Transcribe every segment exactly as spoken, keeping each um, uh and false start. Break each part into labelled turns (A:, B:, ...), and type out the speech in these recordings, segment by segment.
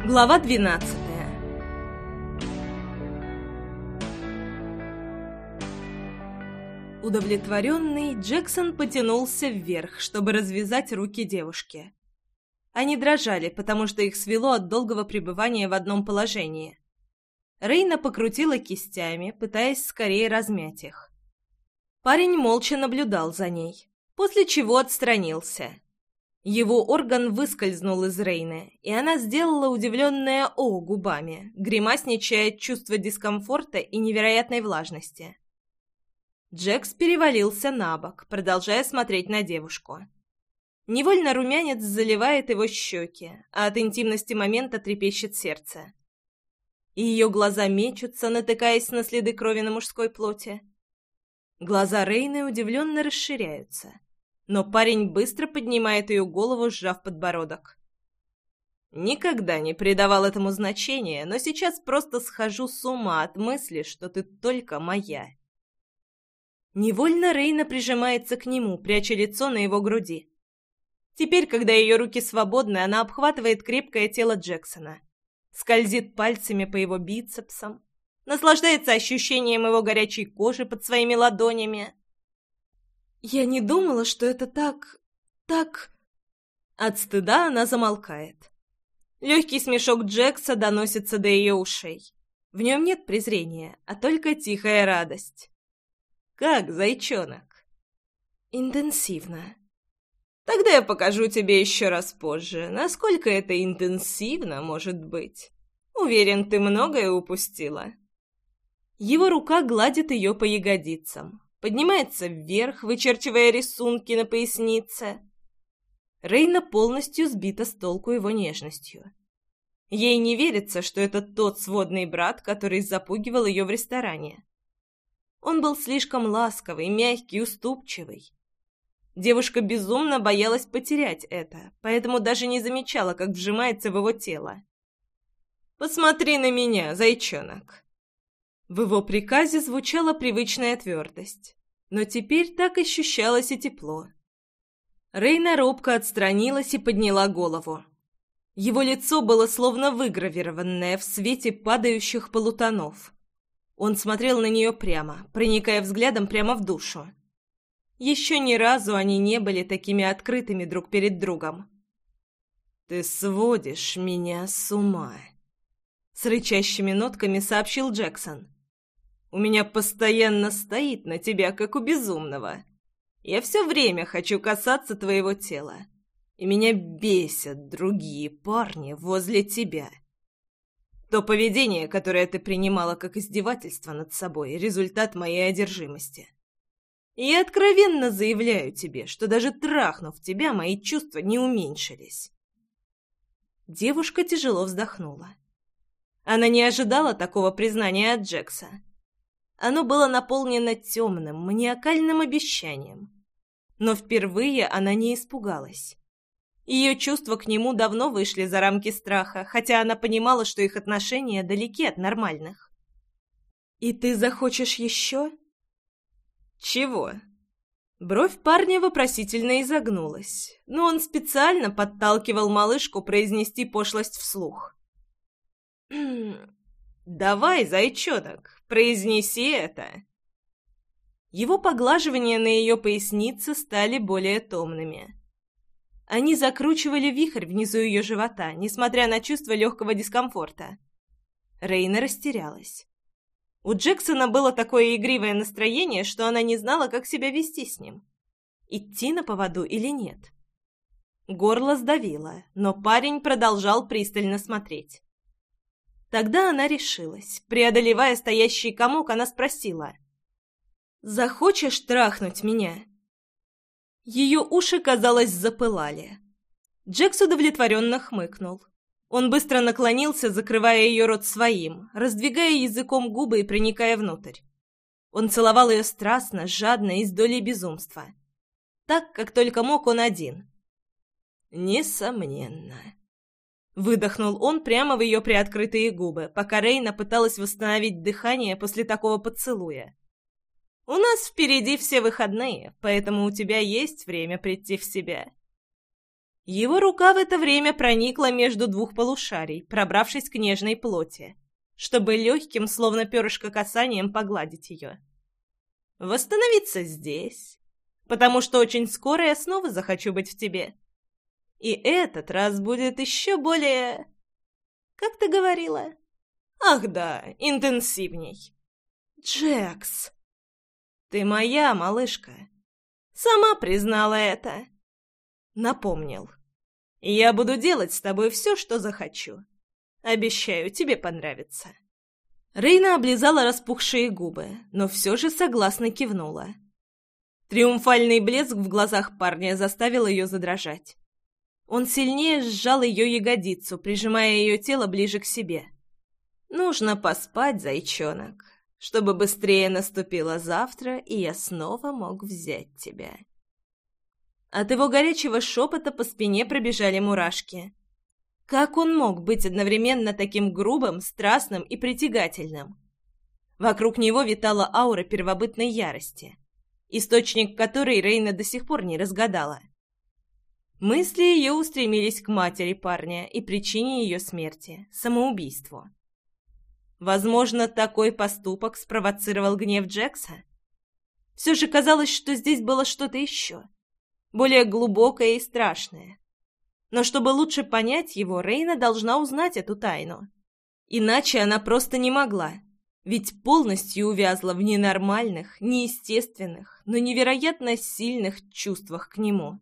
A: Глава двенадцатая. Удовлетворенный, Джексон потянулся вверх, чтобы развязать руки девушки. Они дрожали, потому что их свело от долгого пребывания в одном положении. Рейна покрутила кистями, пытаясь скорее размять их. Парень молча наблюдал за ней, после чего отстранился. Его орган выскользнул из Рейны, и она сделала удивленное «о» губами, гримасничая от чувства дискомфорта и невероятной влажности. Джекс перевалился на бок, продолжая смотреть на девушку. Невольно румянец заливает его щеки, а от интимности момента трепещет сердце. И ее глаза мечутся, натыкаясь на следы крови на мужской плоти. Глаза Рейны удивленно расширяются. Но парень быстро поднимает ее голову, сжав подбородок. «Никогда не придавал этому значения, но сейчас просто схожу с ума от мысли, что ты только моя». Невольно Рейна прижимается к нему, пряча лицо на его груди. Теперь, когда ее руки свободны, она обхватывает крепкое тело Джексона, скользит пальцами по его бицепсам, наслаждается ощущением его горячей кожи под своими ладонями. «Я не думала, что это так... так...» От стыда она замолкает. Легкий смешок Джекса доносится до ее ушей. В нем нет презрения, а только тихая радость. «Как, зайчонок?» «Интенсивно». «Тогда я покажу тебе еще раз позже, насколько это интенсивно может быть. Уверен, ты многое упустила». Его рука гладит ее по ягодицам. Поднимается вверх, вычерчивая рисунки на пояснице. Рейна полностью сбита с толку его нежностью. Ей не верится, что это тот сводный брат, который запугивал ее в ресторане. Он был слишком ласковый, мягкий, уступчивый. Девушка безумно боялась потерять это, поэтому даже не замечала, как вжимается в его тело. «Посмотри на меня, зайчонок!» В его приказе звучала привычная твердость, но теперь так ощущалось и тепло. Рейна робко отстранилась и подняла голову. Его лицо было словно выгравированное в свете падающих полутонов. Он смотрел на нее прямо, проникая взглядом прямо в душу. Еще ни разу они не были такими открытыми друг перед другом. «Ты сводишь меня с ума», — с рычащими нотками сообщил Джексон. «У меня постоянно стоит на тебя, как у безумного. Я все время хочу касаться твоего тела, и меня бесят другие парни возле тебя. То поведение, которое ты принимала как издевательство над собой, — результат моей одержимости. И я откровенно заявляю тебе, что даже трахнув тебя, мои чувства не уменьшились». Девушка тяжело вздохнула. Она не ожидала такого признания от Джекса. Оно было наполнено темным, маниакальным обещанием. Но впервые она не испугалась. Ее чувства к нему давно вышли за рамки страха, хотя она понимала, что их отношения далеки от нормальных. «И ты захочешь еще?» «Чего?» Бровь парня вопросительно изогнулась, но он специально подталкивал малышку произнести пошлость вслух. «Давай, зайчонок, произнеси это!» Его поглаживания на ее пояснице стали более томными. Они закручивали вихрь внизу ее живота, несмотря на чувство легкого дискомфорта. Рейна растерялась. У Джексона было такое игривое настроение, что она не знала, как себя вести с ним. Идти на поводу или нет. Горло сдавило, но парень продолжал пристально смотреть. Тогда она решилась. Преодолевая стоящий комок, она спросила: «Захочешь трахнуть меня?» Ее уши, казалось, запылали. Джекс удовлетворенно хмыкнул. Он быстро наклонился, закрывая ее рот своим, раздвигая языком губы и проникая внутрь. Он целовал ее страстно, жадно и с долей безумства. Так, как только мог он один. «Несомненно». Выдохнул он прямо в ее приоткрытые губы, пока Рейна пыталась восстановить дыхание после такого поцелуя. «У нас впереди все выходные, поэтому у тебя есть время прийти в себя». Его рука в это время проникла между двух полушарий, пробравшись к нежной плоти, чтобы легким, словно перышко касанием, погладить ее. Восстановиться здесь, потому что очень скоро я снова захочу быть в тебе. И этот раз будет еще более... Как ты говорила? Ах да, интенсивней. Джекс, ты моя малышка. Сама признала это. Напомнил. Я буду делать с тобой все, что захочу. Обещаю, тебе понравится. Рейна облизала распухшие губы, но все же согласно кивнула. Триумфальный блеск в глазах парня заставил ее задрожать. Он сильнее сжал ее ягодицу, прижимая ее тело ближе к себе. «Нужно поспать, зайчонок, чтобы быстрее наступило завтра, и я снова мог взять тебя». От его горячего шепота по спине пробежали мурашки. Как он мог быть одновременно таким грубым, страстным и притягательным? Вокруг него витала аура первобытной ярости, источник которой Рейна до сих пор не разгадала. Мысли ее устремились к матери парня и причине ее смерти – самоубийству. Возможно, такой поступок спровоцировал гнев Джекса? Все же казалось, что здесь было что-то еще, более глубокое и страшное. Но чтобы лучше понять его, Рейна должна узнать эту тайну. Иначе она просто не могла, ведь полностью увязла в ненормальных, неестественных, но невероятно сильных чувствах к нему.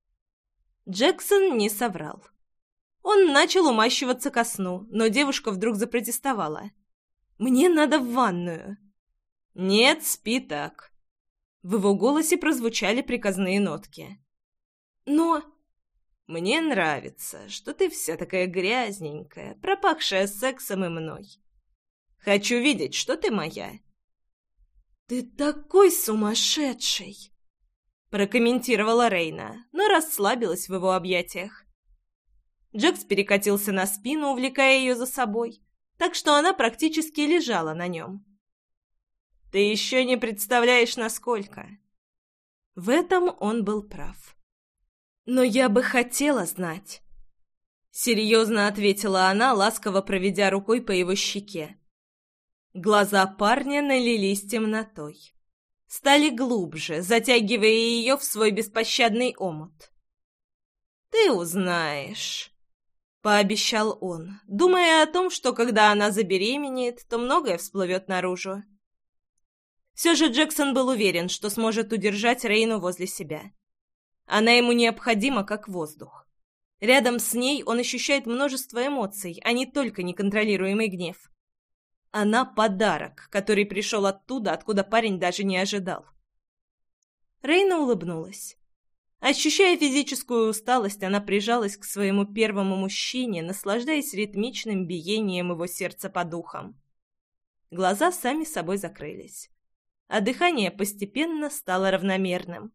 A: Джексон не соврал. Он начал умащиваться ко сну, но девушка вдруг запротестовала. «Мне надо в ванную». «Нет, спи так». В его голосе прозвучали приказные нотки. «Но...» «Мне нравится, что ты вся такая грязненькая, пропахшая сексом и мной. Хочу видеть, что ты моя». «Ты такой сумасшедший!» прокомментировала Рейна, но расслабилась в его объятиях. Джекс перекатился на спину, увлекая ее за собой, так что она практически лежала на нем. «Ты еще не представляешь, насколько...» В этом он был прав. «Но я бы хотела знать», — серьезно ответила она, ласково проведя рукой по его щеке. Глаза парня налились темнотой. Стали глубже, затягивая ее в свой беспощадный омут. «Ты узнаешь», — пообещал он, думая о том, что когда она забеременеет, то многое всплывет наружу. Все же Джексон был уверен, что сможет удержать Рейну возле себя. Она ему необходима, как воздух. Рядом с ней он ощущает множество эмоций, а не только неконтролируемый гнев. Она — подарок, который пришел оттуда, откуда парень даже не ожидал. Рейна улыбнулась. Ощущая физическую усталость, она прижалась к своему первому мужчине, наслаждаясь ритмичным биением его сердца по духам. Глаза сами собой закрылись, а дыхание постепенно стало равномерным.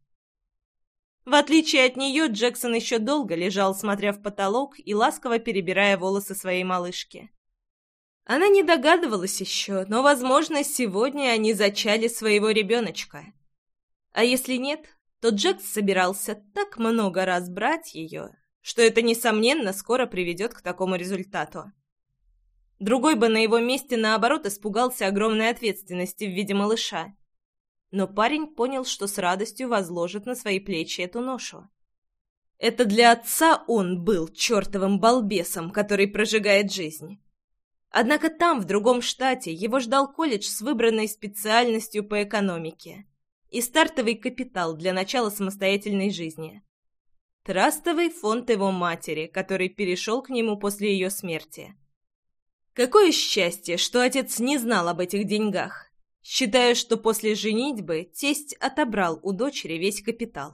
A: В отличие от нее, Джексон еще долго лежал, смотря в потолок и ласково перебирая волосы своей малышки. Она не догадывалась еще, но, возможно, сегодня они зачали своего ребеночка. А если нет, то Джекс собирался так много раз брать ее, что это, несомненно, скоро приведет к такому результату. Другой бы на его месте, наоборот, испугался огромной ответственности в виде малыша. Но парень понял, что с радостью возложит на свои плечи эту ношу. Это для отца он был чертовым балбесом, который прожигает жизнь. Однако там, в другом штате, его ждал колледж с выбранной специальностью по экономике и стартовый капитал для начала самостоятельной жизни. Трастовый фонд его матери, который перешел к нему после ее смерти. Какое счастье, что отец не знал об этих деньгах, считая, что после женитьбы тесть отобрал у дочери весь капитал.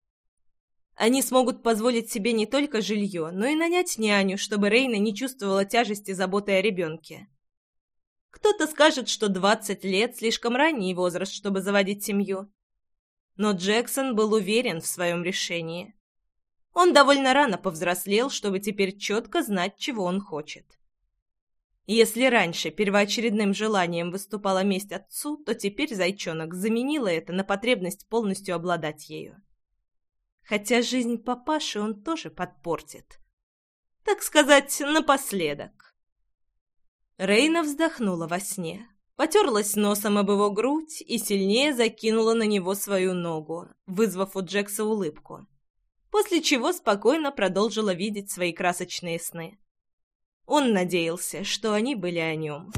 A: Они смогут позволить себе не только жилье, но и нанять няню, чтобы Рейна не чувствовала тяжести заботы о ребенке. Кто-то скажет, что двадцать лет – слишком ранний возраст, чтобы заводить семью. Но Джексон был уверен в своем решении. Он довольно рано повзрослел, чтобы теперь четко знать, чего он хочет. Если раньше первоочередным желанием выступала месть отцу, то теперь зайчонок заменила это на потребность полностью обладать ею. хотя жизнь папаши он тоже подпортит. Так сказать, напоследок. Рейна вздохнула во сне, потерлась носом об его грудь и сильнее закинула на него свою ногу, вызвав у Джекса улыбку, после чего спокойно продолжила видеть свои красочные сны. Он надеялся, что они были о нем.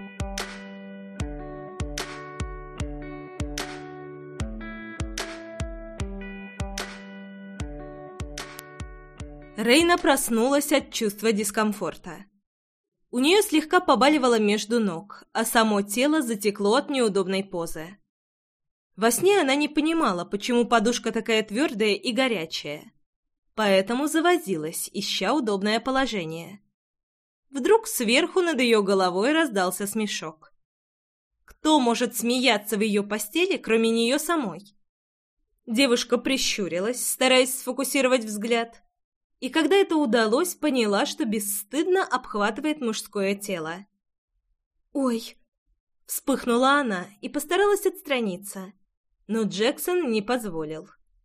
A: Рейна проснулась от чувства дискомфорта. У нее слегка побаливало между ног, а само тело затекло от неудобной позы. Во сне она не понимала, почему подушка такая твердая и горячая, поэтому завозилась, ища удобное положение. Вдруг сверху над ее головой раздался смешок. Кто может смеяться в ее постели, кроме нее самой? Девушка прищурилась, стараясь сфокусировать взгляд, и когда это удалось, поняла, что бесстыдно обхватывает мужское тело. «Ой!» — вспыхнула она и постаралась отстраниться, но Джексон не позволил.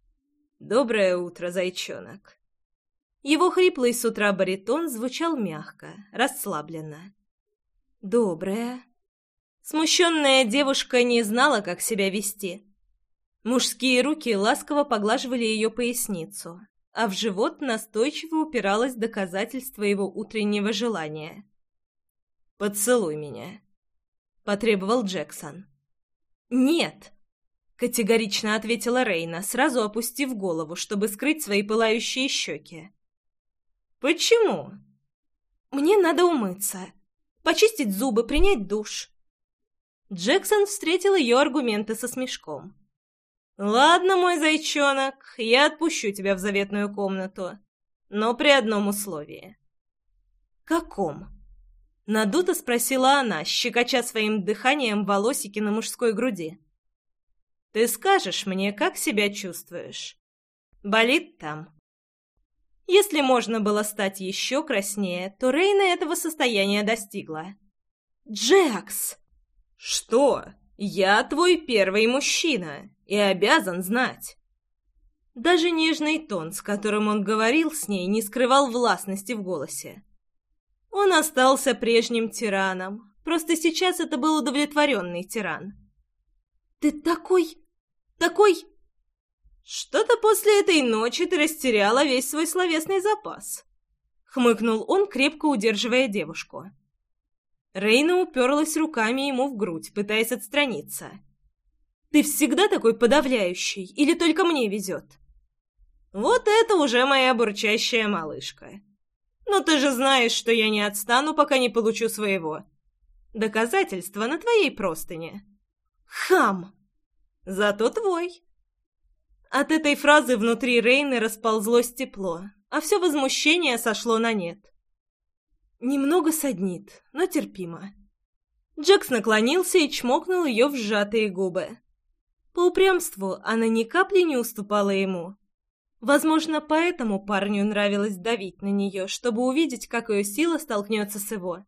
A: «Доброе утро, зайчонок!» Его хриплый с утра баритон звучал мягко, расслабленно. «Доброе!» Смущенная девушка не знала, как себя вести. Мужские руки ласково поглаживали ее поясницу, а в живот настойчиво упиралось доказательство его утреннего желания. «Поцелуй меня», — потребовал Джексон. «Нет», — категорично ответила Рейна, сразу опустив голову, чтобы скрыть свои пылающие щеки. «Почему?» «Мне надо умыться, почистить зубы, принять душ». Джексон встретил ее аргументы со смешком. «Ладно, мой зайчонок, я отпущу тебя в заветную комнату, но при одном условии». «Каком?» — надуто спросила она, щекоча своим дыханием волосики на мужской груди. «Ты скажешь мне, как себя чувствуешь? Болит там?» Если можно было стать еще краснее, то Рейна этого состояния достигла. «Джекс!» «Что? Я твой первый мужчина и обязан знать». Даже нежный тон, с которым он говорил с ней, не скрывал властности в голосе. Он остался прежним тираном, просто сейчас это был удовлетворенный тиран. «Ты такой... такой...» «Что-то после этой ночи ты растеряла весь свой словесный запас», — хмыкнул он, крепко удерживая девушку. Рейна уперлась руками ему в грудь, пытаясь отстраниться. «Ты всегда такой подавляющий, или только мне везет?» «Вот это уже моя бурчащая малышка. Но ты же знаешь, что я не отстану, пока не получу своего. Доказательства на твоей простыне». «Хам!» «Зато твой». От этой фразы внутри Рейны расползлось тепло, а все возмущение сошло на нет. Немного саднит, но терпимо. Джекс наклонился и чмокнул ее в сжатые губы. По упрямству она ни капли не уступала ему. Возможно, поэтому парню нравилось давить на нее, чтобы увидеть, как ее сила столкнется с его.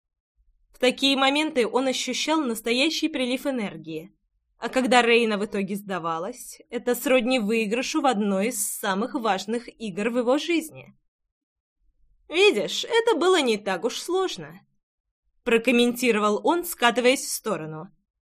A: В такие моменты он ощущал настоящий прилив энергии. А когда Рейна в итоге сдавалась, это сродни выигрышу в одной из самых важных игр в его жизни. «Видишь, это было не так уж сложно», — прокомментировал он, скатываясь в сторону.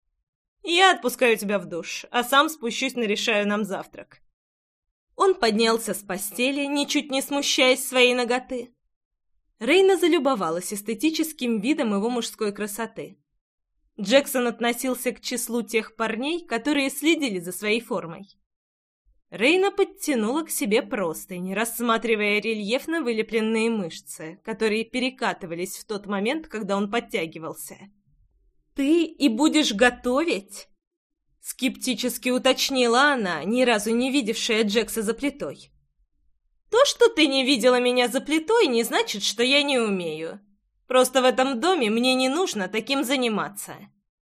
A: «Я отпускаю тебя в душ, а сам спущусь, нарешаю нам завтрак». Он поднялся с постели, ничуть не смущаясь своей наготы. Рейна залюбовалась эстетическим видом его мужской красоты. Джексон относился к числу тех парней, которые следили за своей формой. Рейна подтянула к себе простынь, рассматривая рельефно вылепленные мышцы, которые перекатывались в тот момент, когда он подтягивался. «Ты и будешь готовить?» — скептически уточнила она, ни разу не видевшая Джекса за плитой. «То, что ты не видела меня за плитой, не значит, что я не умею. Просто в этом доме мне не нужно таким заниматься».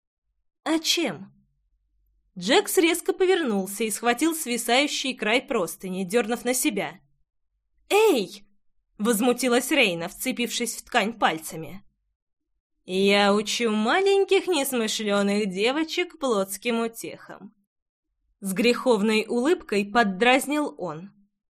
A: «А чем?» Джекс резко повернулся и схватил свисающий край простыни, дернув на себя. «Эй!» — возмутилась Рейна, вцепившись в ткань пальцами. «Я учу маленьких несмышленых девочек плотским утехам». С греховной улыбкой поддразнил он.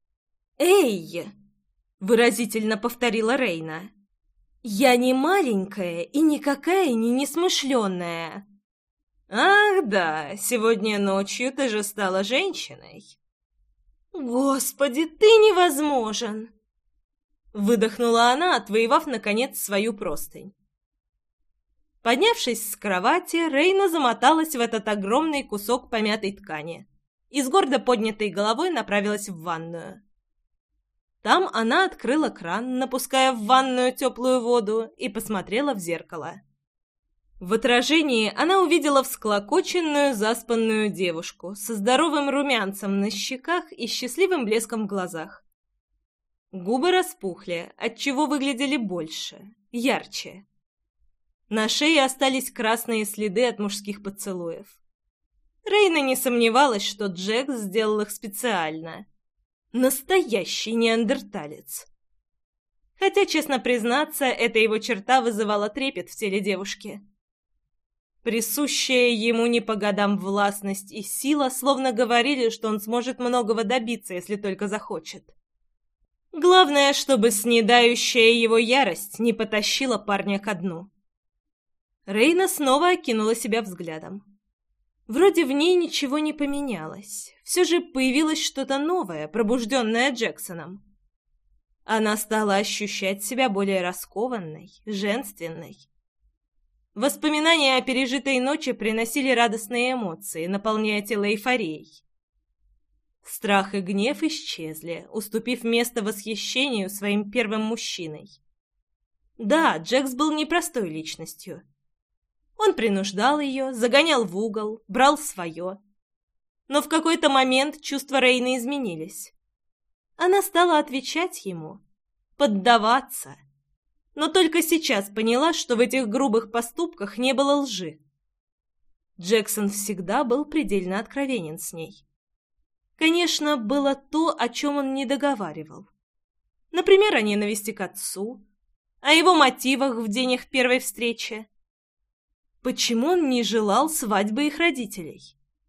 A: «Эй!» — выразительно повторила Рейна. «Я не маленькая и никакая не несмышленная». «Ах да, сегодня ночью ты же стала женщиной». «Господи, ты невозможен!» Выдохнула она, отвоевав, наконец, свою простынь. Поднявшись с кровати, Рейна замоталась в этот огромный кусок помятой ткани и с гордо поднятой головой направилась в ванную. Там она открыла кран, напуская в ванную теплую воду, и посмотрела в зеркало. В отражении она увидела всклокоченную, заспанную девушку со здоровым румянцем на щеках и счастливым блеском в глазах. Губы распухли, отчего выглядели больше, ярче. На шее остались красные следы от мужских поцелуев. Рейна не сомневалась, что Джекс сделал их специально. Настоящий неандерталец. Хотя, честно признаться, эта его черта вызывала трепет в теле девушки. Присущая ему не по годам властность и сила словно говорили, что он сможет многого добиться, если только захочет. Главное, чтобы снедающая его ярость не потащила парня ко дну. Рейна снова окинула себя взглядом. Вроде в ней ничего не поменялось. Все же появилось что-то новое, пробужденное Джексоном. Она стала ощущать себя более раскованной, женственной. Воспоминания о пережитой ночи приносили радостные эмоции, наполняя тело эйфорией. Страх и гнев исчезли, уступив место восхищению своим первым мужчиной. Да, Джекс был непростой личностью. Он принуждал ее, загонял в угол, брал свое. Но в какой-то момент чувства Рейны изменились. Она стала отвечать ему, поддаваться. Но только сейчас поняла, что в этих грубых поступках не было лжи. Джексон всегда был предельно откровенен с ней. Конечно, было то, о чем он не договаривал. Например, о ненависти к отцу, о его мотивах в день их первой встречи. Почему он не желал свадьбы их родителей?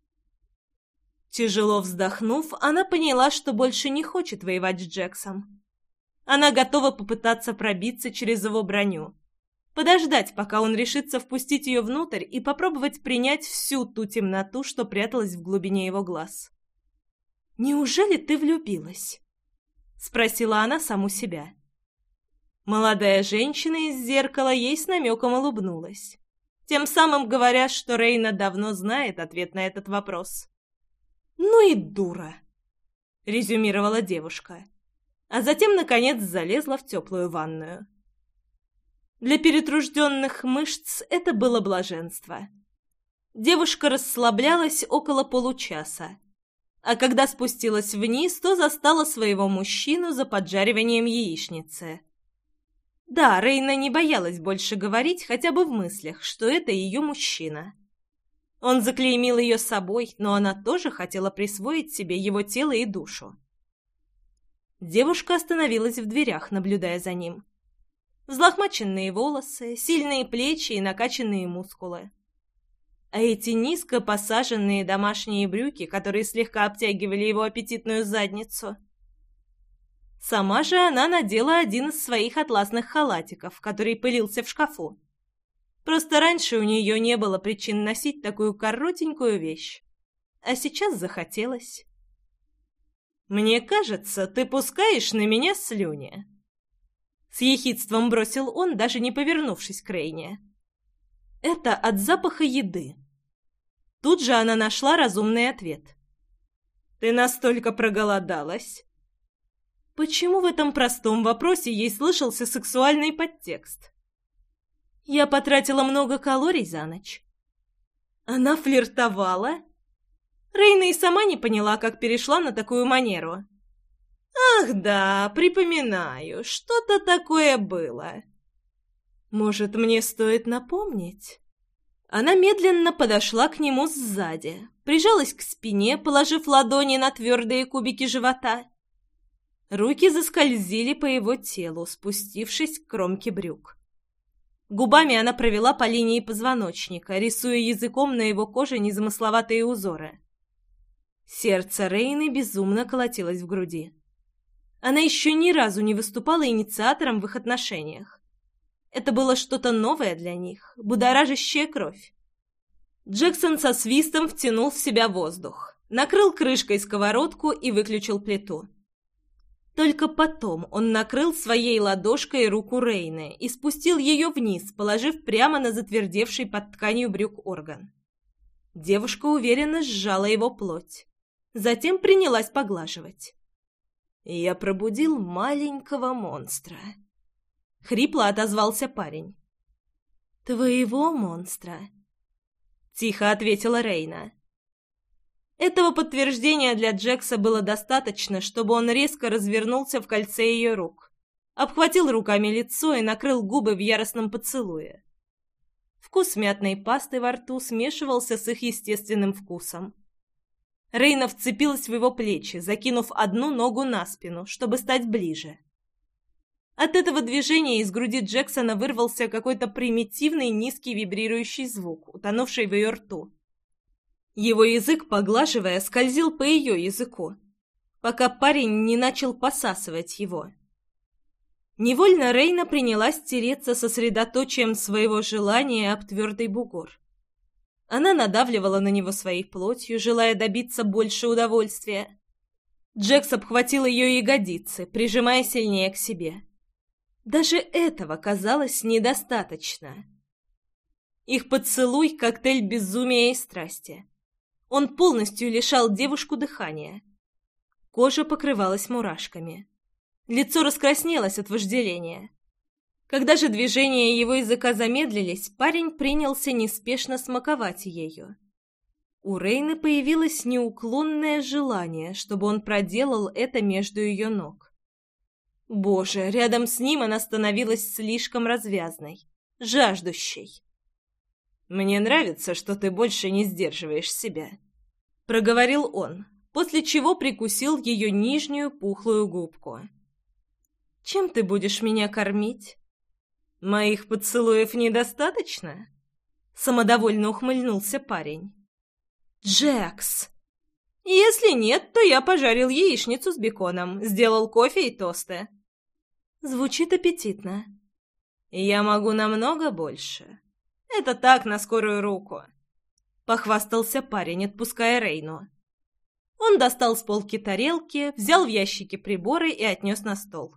A: Тяжело вздохнув, она поняла, что больше не хочет воевать с Джексом. Она готова попытаться пробиться через его броню, подождать, пока он решится впустить ее внутрь и попробовать принять всю ту темноту, что пряталась в глубине его глаз. «Неужели ты влюбилась?» — спросила она саму себя. Молодая женщина из зеркала ей с намеком улыбнулась, тем самым говоря, что Рейна давно знает ответ на этот вопрос. «Ну и дура!» — резюмировала девушка, а затем, наконец, залезла в теплую ванную. Для перетружденных мышц это было блаженство. Девушка расслаблялась около получаса, а когда спустилась вниз, то застала своего мужчину за поджариванием яичницы. Да, Рейна не боялась больше говорить хотя бы в мыслях, что это ее мужчина. Он заклеймил ее собой, но она тоже хотела присвоить себе его тело и душу. Девушка остановилась в дверях, наблюдая за ним. Взлохмаченные волосы, сильные плечи и накачанные мускулы. А эти низко посаженные домашние брюки, которые слегка обтягивали его аппетитную задницу. Сама же она надела один из своих атласных халатиков, который пылился в шкафу. Просто раньше у нее не было причин носить такую коротенькую вещь. А сейчас захотелось. «Мне кажется, ты пускаешь на меня слюни». С ехидством бросил он, даже не повернувшись к Рейне. «Это от запаха еды». Тут же она нашла разумный ответ. «Ты настолько проголодалась?» Почему в этом простом вопросе ей слышался сексуальный подтекст? Я потратила много калорий за ночь. Она флиртовала? Рейна и сама не поняла, как перешла на такую манеру. Ах да, припоминаю, что-то такое было. Может, мне стоит напомнить? Она медленно подошла к нему сзади, прижалась к спине, положив ладони на твердые кубики живота. Руки заскользили по его телу, спустившись к кромке брюк. Губами она провела по линии позвоночника, рисуя языком на его коже незамысловатые узоры. Сердце Рейны безумно колотилось в груди. Она еще ни разу не выступала инициатором в их отношениях. Это было что-то новое для них, будоражащее кровь. Джексон со свистом втянул в себя воздух, накрыл крышкой сковородку и выключил плиту. Только потом он накрыл своей ладошкой руку Рейны и спустил ее вниз, положив прямо на затвердевший под тканью брюк орган. Девушка уверенно сжала его плоть. Затем принялась поглаживать. «Я пробудил маленького монстра», — хрипло отозвался парень. «Твоего монстра», — тихо ответила Рейна. Этого подтверждения для Джекса было достаточно, чтобы он резко развернулся в кольце ее рук, обхватил руками лицо и накрыл губы в яростном поцелуе. Вкус мятной пасты во рту смешивался с их естественным вкусом. Рейна вцепилась в его плечи, закинув одну ногу на спину, чтобы стать ближе. От этого движения из груди Джексона вырвался какой-то примитивный низкий вибрирующий звук, утонувший в ее рту. Его язык, поглаживая, скользил по ее языку, пока парень не начал посасывать его. Невольно Рейна принялась тереться сосредоточием своего желания об твердый бугор. Она надавливала на него своей плотью, желая добиться больше удовольствия. Джекс обхватил ее ягодицы, прижимая сильнее к себе. Даже этого казалось недостаточно. Их поцелуй — коктейль безумия и страсти. Он полностью лишал девушку дыхания. Кожа покрывалась мурашками. Лицо раскраснелось от вожделения. Когда же движения его языка замедлились, парень принялся неспешно смаковать ею. У Рейны появилось неуклонное желание, чтобы он проделал это между ее ног. Боже, рядом с ним она становилась слишком развязной, жаждущей. «Мне нравится, что ты больше не сдерживаешь себя», — проговорил он, после чего прикусил ее нижнюю пухлую губку. «Чем ты будешь меня кормить?» «Моих поцелуев недостаточно?» — самодовольно ухмыльнулся парень. «Джекс!» «Если нет, то я пожарил яичницу с беконом, сделал кофе и тосты». Звучит аппетитно. «Я могу намного больше. Это так, на скорую руку», — похвастался парень, отпуская Рейну. Он достал с полки тарелки, взял в ящике приборы и отнес на стол.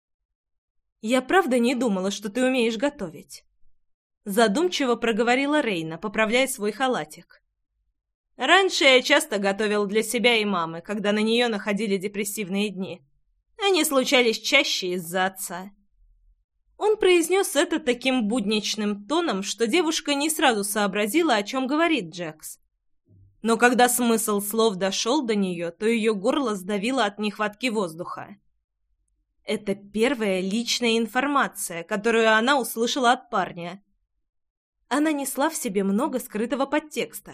A: «Я правда не думала, что ты умеешь готовить», — задумчиво проговорила Рейна, поправляя свой халатик. «Раньше я часто готовил для себя и мамы, когда на нее находили депрессивные дни. Они случались чаще из-за отца». Он произнес это таким будничным тоном, что девушка не сразу сообразила, о чем говорит Джекс. Но когда смысл слов дошел до нее, то ее горло сдавило от нехватки воздуха. Это первая личная информация, которую она услышала от парня. Она несла в себе много скрытого подтекста.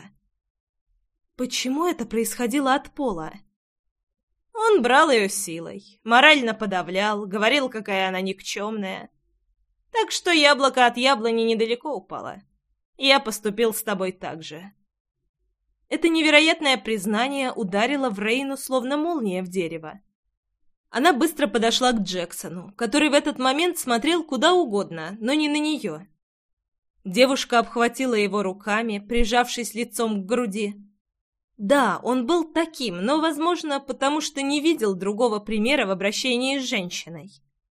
A: Почему это происходило от Пола? Он брал ее силой, морально подавлял, говорил, какая она никчемная. Так что яблоко от яблони недалеко упало. Я поступил с тобой так же. Это невероятное признание ударило в Рейну, словно молния в дерево. Она быстро подошла к Джексону, который в этот момент смотрел куда угодно, но не на нее. Девушка обхватила его руками, прижавшись лицом к груди. Да, он был таким, но, возможно, потому что не видел другого примера в обращении с женщиной.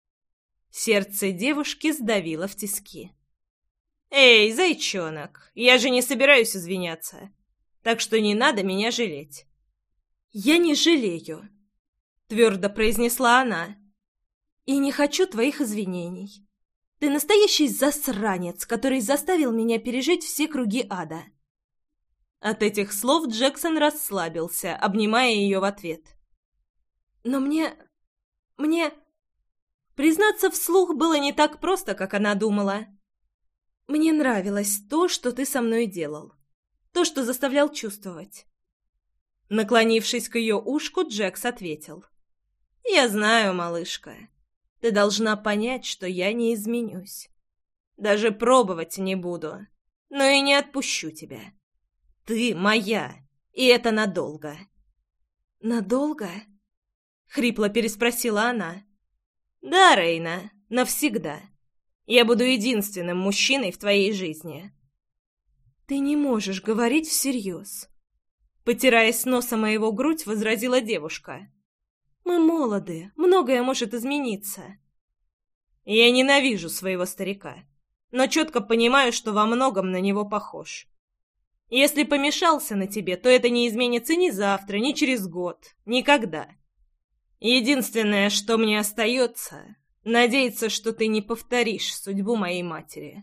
A: Сердце девушки сдавило в тиски. «Эй, зайчонок, я же не собираюсь извиняться, так что не надо меня жалеть». «Я не жалею», — твердо произнесла она. «И не хочу твоих извинений. Ты настоящий засранец, который заставил меня пережить все круги ада». От этих слов Джексон расслабился, обнимая ее в ответ. «Но мне... мне...» Признаться вслух было не так просто, как она думала. «Мне нравилось то, что ты со мной делал. То, что заставлял чувствовать». Наклонившись к ее ушку, Джекс ответил. «Я знаю, малышка. Ты должна понять, что я не изменюсь. Даже пробовать не буду, но и не отпущу тебя. Ты моя, и это надолго». «Надолго?» хрипло переспросила она. «Да, Рейна, навсегда. Я буду единственным мужчиной в твоей жизни». «Ты не можешь говорить всерьез», — потираясь носом о его грудь, возразила девушка. «Мы молоды, многое может измениться». «Я ненавижу своего старика, но четко понимаю, что во многом на него похож. Если помешался на тебе, то это не изменится ни завтра, ни через год, никогда. Единственное, что мне остается, надеяться, что ты не повторишь судьбу моей матери».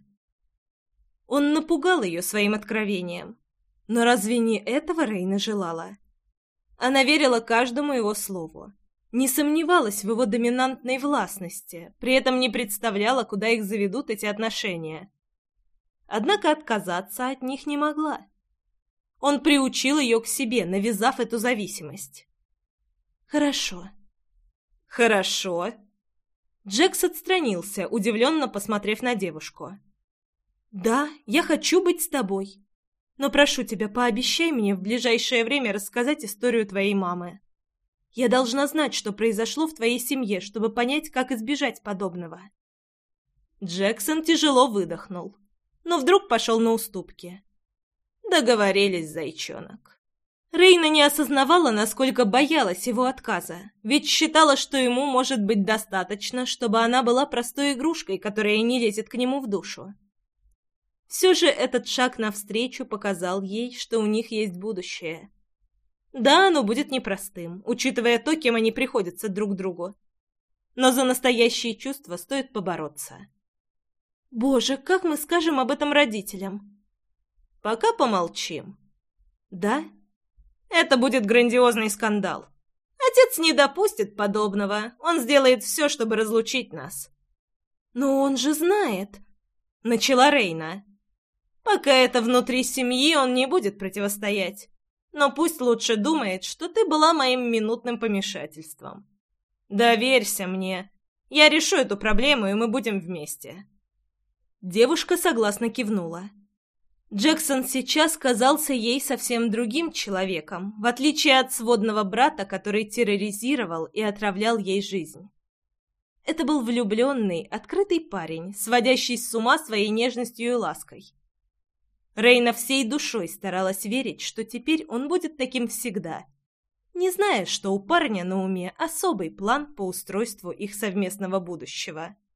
A: Он напугал ее своим откровением. Но разве не этого Рейна желала? Она верила каждому его слову, не сомневалась в его доминантной властности, при этом не представляла, куда их заведут эти отношения. Однако отказаться от них не могла. Он приучил ее к себе, навязав эту зависимость. «Хорошо». «Хорошо». Джекс отстранился, удивленно посмотрев на девушку. «Да, я хочу быть с тобой. Но прошу тебя, пообещай мне в ближайшее время рассказать историю твоей мамы. Я должна знать, что произошло в твоей семье, чтобы понять, как избежать подобного». Джексон тяжело выдохнул, но вдруг пошел на уступки. Договорились, зайчонок. Рейна не осознавала, насколько боялась его отказа, ведь считала, что ему может быть достаточно, чтобы она была простой игрушкой, которая не лезет к нему в душу. Все же этот шаг навстречу показал ей, что у них есть будущее. Да, оно будет непростым, учитывая то, кем они приходятся друг другу. Но за настоящие чувства стоит побороться. «Боже, как мы скажем об этом родителям?» «Пока помолчим». «Да?» «Это будет грандиозный скандал. Отец не допустит подобного, он сделает все, чтобы разлучить нас». «Но он же знает», — начала Рейна. «Пока это внутри семьи, он не будет противостоять. Но пусть лучше думает, что ты была моим минутным помешательством. Доверься мне. Я решу эту проблему, и мы будем вместе». Девушка согласно кивнула. Джексон сейчас казался ей совсем другим человеком, в отличие от сводного брата, который терроризировал и отравлял ей жизнь. Это был влюбленный, открытый парень, сводящий с ума своей нежностью и лаской. Рейна всей душой старалась верить, что теперь он будет таким всегда, не зная, что у парня на уме особый план по устройству их совместного будущего.